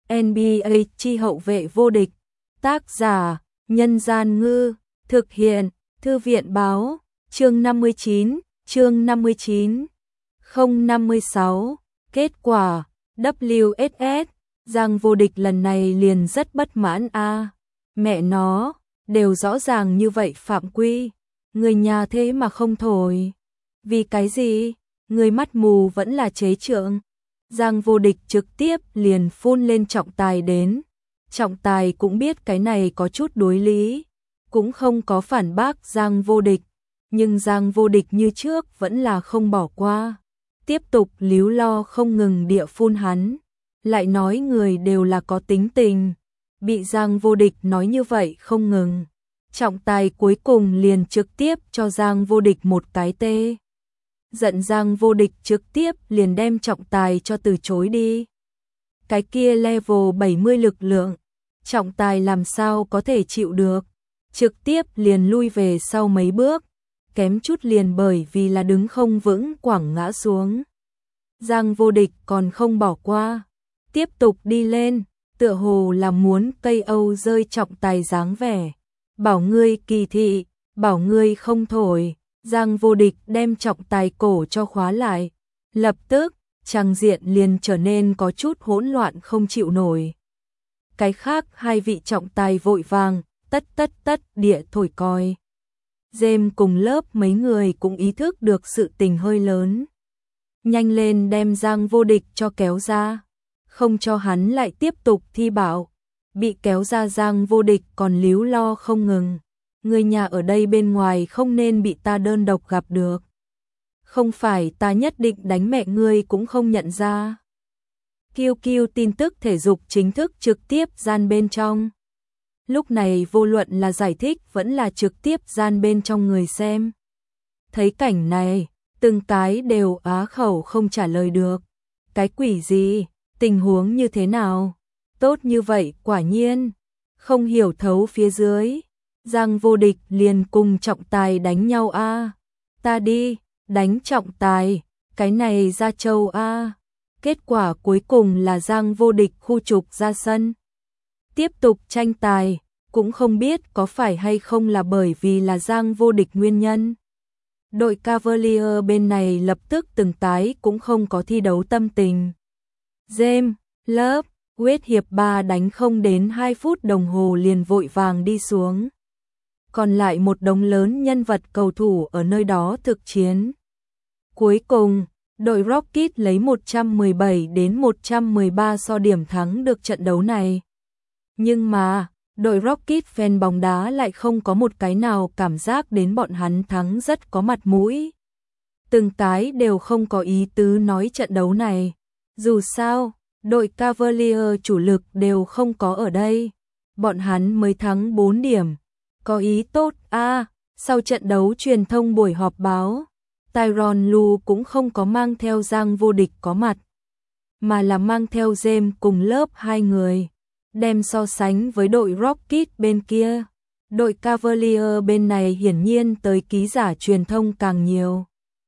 NBA chi hậu vệ vô địch. Tác giả: Nhân Gian Ngư. Thực hiện: Thư viện Báo. Chương 59. Chương 59. 056. Kết quả: WSS. Giang vô địch lần này liền rất bất mãn a. Mẹ nó, đều rõ ràng như vậy phạm quy, người nhà thế mà không thổi. Vì cái gì? Người mắt mù vẫn là chế trượng. Giang vô địch trực tiếp liền phun lên trọng tài đến. Trọng tài cũng biết cái này có chút đối lý, cũng không có phản bác Giang vô địch, nhưng Giang vô địch như trước vẫn là không bỏ qua, tiếp tục líu lo không ngừng địa phun hắn, lại nói người đều là có tính tình, bị Giang vô địch nói như vậy không ngừng. Trọng tài cuối cùng liền trực tiếp cho Giang vô địch một cái tê. Giận Giang vô địch trực tiếp liền đem trọng tài cho từ chối đi. Cái kia level 70 lực lượng, trọng tài làm sao có thể chịu được, trực tiếp liền lui về sau mấy bước, kém chút liền bởi vì là đứng không vững quẳng ngã xuống. Giang vô địch còn không bỏ qua, tiếp tục đi lên, tựa hồ là muốn cây Âu rơi trọng tài dáng vẻ. Bảo ngươi kỳ thị, bảo ngươi không thổi. Giang vô địch đem trọng tài cổ cho khóa lại. Lập tức, trang diện liền trở nên có chút hỗn loạn không chịu nổi. Cái khác hai vị trọng tài vội vàng, tất địa thổi còi. James cùng lớp mấy người cũng ý thức được sự tình hơi lớn. Nhanh lên đem Giang vô địch cho kéo ra, không cho hắn lại tiếp tục thi bảo. Bị kéo ra Giang vô địch còn líu lo không ngừng. Người nhà ở đây bên ngoài không nên bị ta đơn độc gặp được. Không phải ta nhất định đánh mẹ ngươi cũng không nhận ra. QQ tin tức thể dục chính thức trực tiếp gian bên trong. Lúc này vô luận là giải thích vẫn là trực tiếp gian bên trong người xem. Thấy cảnh này, từng cái đều á khẩu không trả lời được. Cái quỷ gì, tình huống như thế nào? Tốt như vậy quả nhiên, không hiểu thấu phía dưới. Giang vô địch liền cùng trọng tài đánh nhau a. Ta đi, đánh trọng tài, cái này ra châu a. Kết quả cuối cùng là Giang vô địch khu trục ra sân. Tiếp tục tranh tài, cũng không biết có phải hay không là bởi vì là Giang vô địch nguyên nhân. Đội Cavalier bên này lập tức từng cái cũng không có thi đấu tâm tình. James, lớp, Quyết hiệp 3 đánh không đến 2 phút đồng hồ liền vội vàng đi xuống. Còn lại một đống lớn nhân vật cầu thủ ở nơi đó thực chiến. Cuối cùng, đội Rocket lấy 117 đến 113 so điểm thắng được trận đấu này. Nhưng mà, đội Rocket fan bóng đá lại không có một cái nào cảm giác đến bọn hắn thắng rất có mặt mũi. Từng cái đều không có ý tứ nói trận đấu này. Dù sao, đội Cavalier chủ lực đều không có ở đây. Bọn hắn mới thắng 4 điểm. Có ý tốt a. Sau trận đấu truyền thông buổi họp báo, Tyronn Lue cũng không có mang theo Giang vô địch có mặt, mà là mang theo James cùng lớp 2 người, đem so sánh với đội Rocket bên kia. Đội Cavalier bên này hiển nhiên tới ký giả truyền thông càng nhiều.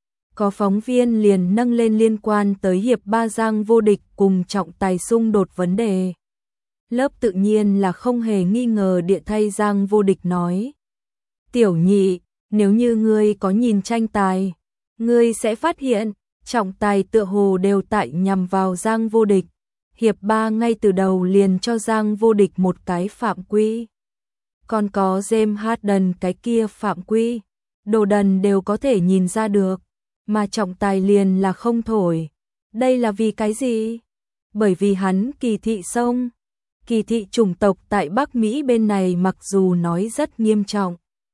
Có phóng viên liền nâng lên liên quan tới hiệp 3 Giang vô địch cùng trọng tài xung đột vấn đề. Lớp tự nhiên là không hề nghi ngờ địa thay Giang vô địch nói. Tiểu nhị, nếu như ngươi có nhìn tranh tài, ngươi sẽ phát hiện, trọng tài tựa hồ đều tại nhằm vào Giang vô địch. Hiệp 3 ngay từ đầu liền cho Giang vô địch một cái phạm quy. Còn có James Harden cái kia phạm quy, đồ đần đều có thể nhìn ra được, mà trọng tài liền là không thổi. Đây là vì cái gì? Bởi vì hắn kỳ thị sông. Kỳ thị chủng tộc tại Bắc Mỹ bên này mặc dù nói rất nghiêm trọng.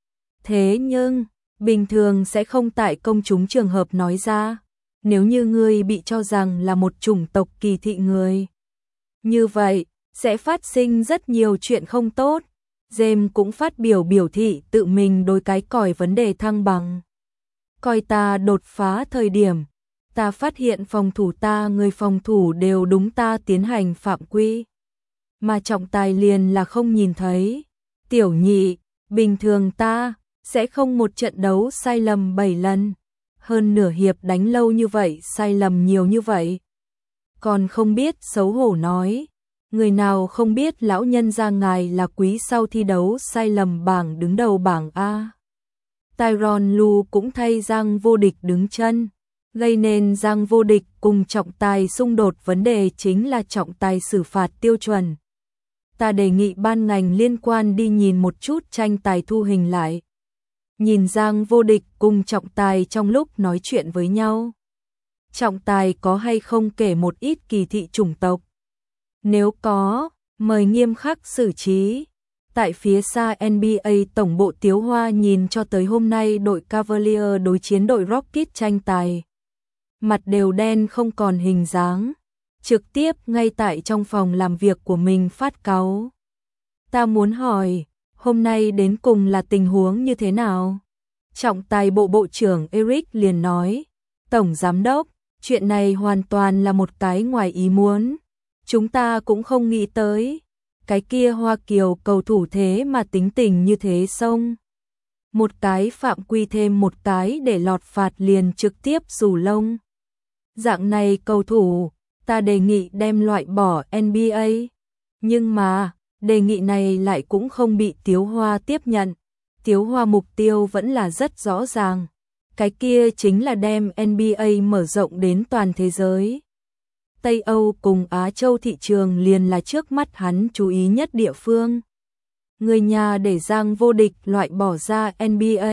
Thế nhưng, bình thường sẽ không tại công chúng trường hợp nói ra. Nếu như ngươi bị cho rằng là một chủng tộc kỳ thị người, như vậy, sẽ phát sinh rất nhiều chuyện không tốt. James cũng phát biểu thị tự mình đối cái còi vấn đề thăng bằng. Coi ta đột phá thời điểm, ta phát hiện phòng thủ ta người phòng thủ đều đúng ta tiến hành phạm quy. Mà trọng tài liền là không nhìn thấy. Tiểu nhị, bình thường ta sẽ không một trận đấu sai lầm 7 lần. Hơn nửa hiệp đánh lâu như vậy sai lầm nhiều như vậy. Còn không biết xấu hổ nói. Người nào không biết lão nhân gia ngài là quý sau thi đấu sai lầm bảng đứng đầu bảng A. Tyronn Lue cũng thay Giang Vô Địch đứng chân, gây nên Giang Vô Địch cùng trọng tài xung đột. Vấn đề chính là trọng tài xử phạt tiêu chuẩn. Ta đề nghị ban ngành liên quan đi nhìn một chút tranh tài thu hình lại. Nhìn Giang Vô Địch cùng trọng tài trong lúc nói chuyện với nhau. Trọng tài có hay không kể một ít kỳ thị chủng tộc? Nếu có, mời nghiêm khắc xử trí. Tại phía xa NBA tổng bộ Tiếu Hoa nhìn cho tới hôm nay đội Cavaliers đối chiến đội Rockets tranh tài. Mặt đều đen không còn hình dáng. Trực tiếp ngay tại trong phòng làm việc của mình phát cáu. Ta muốn hỏi, hôm nay đến cùng là tình huống như thế nào? Trọng tài bộ bộ trưởng Eric liền nói, Tổng Giám đốc, chuyện này hoàn toàn là một cái ngoài ý muốn. Chúng ta cũng không nghĩ tới. Cái kia Hoa Kiều cầu thủ thế mà tính tình như thế xong. Một cái phạm quy thêm một cái để lọt phạt liền trực tiếp xù lông. Dạng này cầu thủ, ta đề nghị đem loại bỏ NBA. Nhưng mà, đề nghị này lại cũng không bị Tiếu Hoa tiếp nhận. Tiếu Hoa mục tiêu vẫn là rất rõ ràng. Cái kia chính là đem NBA mở rộng đến toàn thế giới. Tây Âu cùng Á Châu thị trường liền là trước mắt hắn chú ý nhất địa phương. Người nhà để Giang Vô Địch loại bỏ ra NBA.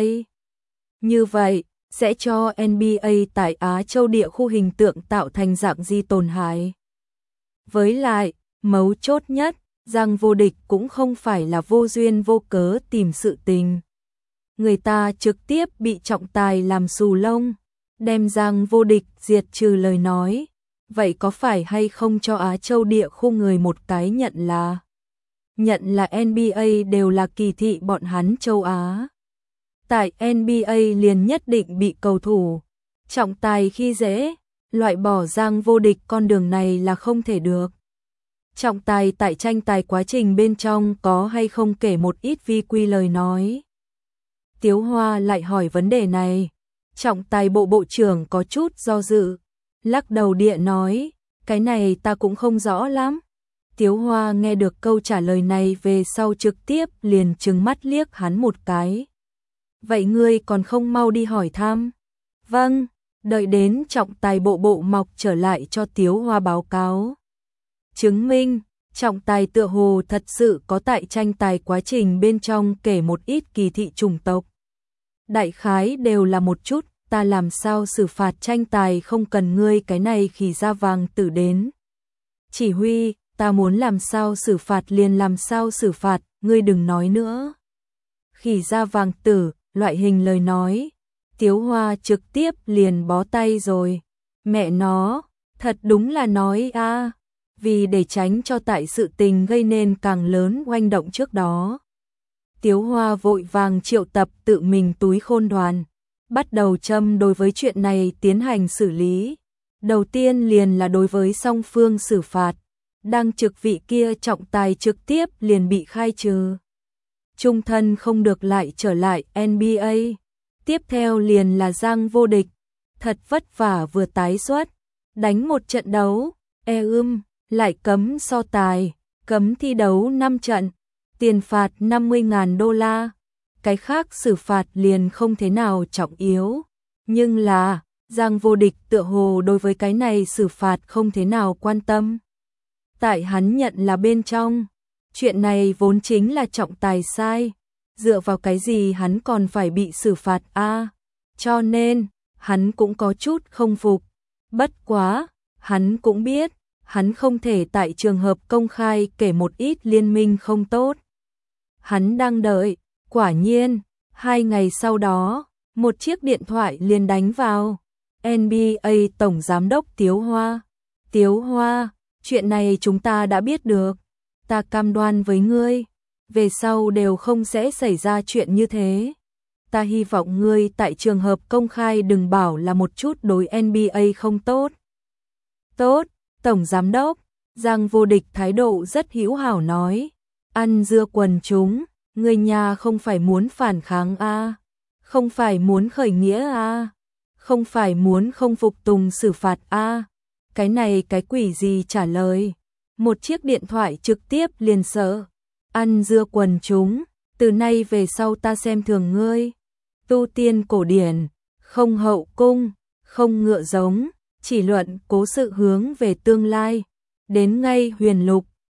Như vậy, sẽ cho NBA tại Á Châu địa khu hình tượng tạo thành dạng gì tổn hại. Với lại, mấu chốt nhất, Giang Vô Địch cũng không phải là vô duyên vô cớ tìm sự tình. Người ta trực tiếp bị trọng tài làm xù lông, đem Giang Vô Địch diệt trừ lời nói. Vậy có phải hay không cho Á Châu địa khu người một cái nhận là NBA đều là kỳ thị bọn hắn châu Á. Tại NBA liền nhất định bị cầu thủ trọng tài khi dễ, loại bỏ Giang Vô Địch con đường này là không thể được. Trọng tài tại tranh tài quá trình bên trong có hay không kể một ít vi quy lời nói. Tiếu Hoa lại hỏi vấn đề này. Trọng tài bộ bộ trưởng có chút do dự. Lắc đầu địa nói, cái này ta cũng không rõ lắm. Tiếu Hoa nghe được câu trả lời này về sau trực tiếp liền trừng mắt liếc hắn một cái. Vậy ngươi còn không mau đi hỏi thăm? Vâng, đợi đến trọng tài bộ bộ mọc trở lại cho Tiếu Hoa báo cáo. Chứng minh, trọng tài tựa hồ thật sự có tại tranh tài quá trình bên trong kể một ít kỳ thị chủng tộc. Đại khái đều là một chút. Ta làm sao xử phạt tranh tài không cần ngươi cái này khỉ da vàng tử đến. Chỉ huy, ta muốn làm sao xử phạt liền làm sao xử phạt, ngươi đừng nói nữa. Khỉ da vàng tử, loại hình lời nói. Tiếu Hoa trực tiếp liền bó tay rồi. Mẹ nó, thật đúng là nói a. Vì để tránh cho tại sự tình gây nên càng lớn oanh động trước đó. Tiếu Hoa vội vàng triệu tập tự mình túi khôn đoàn. Bắt đầu châm đối với chuyện này tiến hành xử lý. Đầu tiên liền là đối với song phương xử phạt. Đang trực vị kia trọng tài trực tiếp liền bị khai trừ. Trung thân không được lại trở lại NBA. Tiếp theo liền là Giang Vô Địch. Thật vất vả vừa tái xuất. Đánh một trận đấu. Lại cấm so tài. Cấm thi đấu 5 trận. Tiền phạt $50.000. Cái khác xử phạt liền không thế nào trọng yếu. Nhưng là, Giang Vô Địch tựa hồ đối với cái này xử phạt không thế nào quan tâm. Tại hắn nhận là bên trong. Chuyện này vốn chính là trọng tài sai. Dựa vào cái gì hắn còn phải bị xử phạt a? Cho nên, hắn cũng có chút không phục. Bất quá, hắn cũng biết, hắn không thể tại trường hợp công khai kể một ít liên minh không tốt. Hắn đang đợi. Quả nhiên, 2 ngày sau đó, một chiếc điện thoại liền đánh vào. NBA Tổng Giám đốc Tiếu Hoa. Tiếu Hoa, chuyện này chúng ta đã biết được. Ta cam đoan với ngươi, về sau đều không sẽ xảy ra chuyện như thế. Ta hy vọng ngươi tại trường hợp công khai đừng bảo là một chút đối NBA không tốt. Tốt, Tổng Giám đốc, Giang Vô Địch thái độ rất hữu hảo nói. Ăn dưa quần chúng. Người nhà không phải muốn phản kháng a, không phải muốn khởi nghĩa a, không phải muốn không phục tùng xử phạt a. Cái này cái quỷ gì trả lời. một chiếc điện thoại trực tiếp liền sợ. Ăn dưa quần chúng, từ nay về sau ta xem thường ngươi. Tu tiên cổ điển, không hậu cung, không ngựa giống, chỉ luận cố sự hướng về tương lai. Đến ngay huyền lục,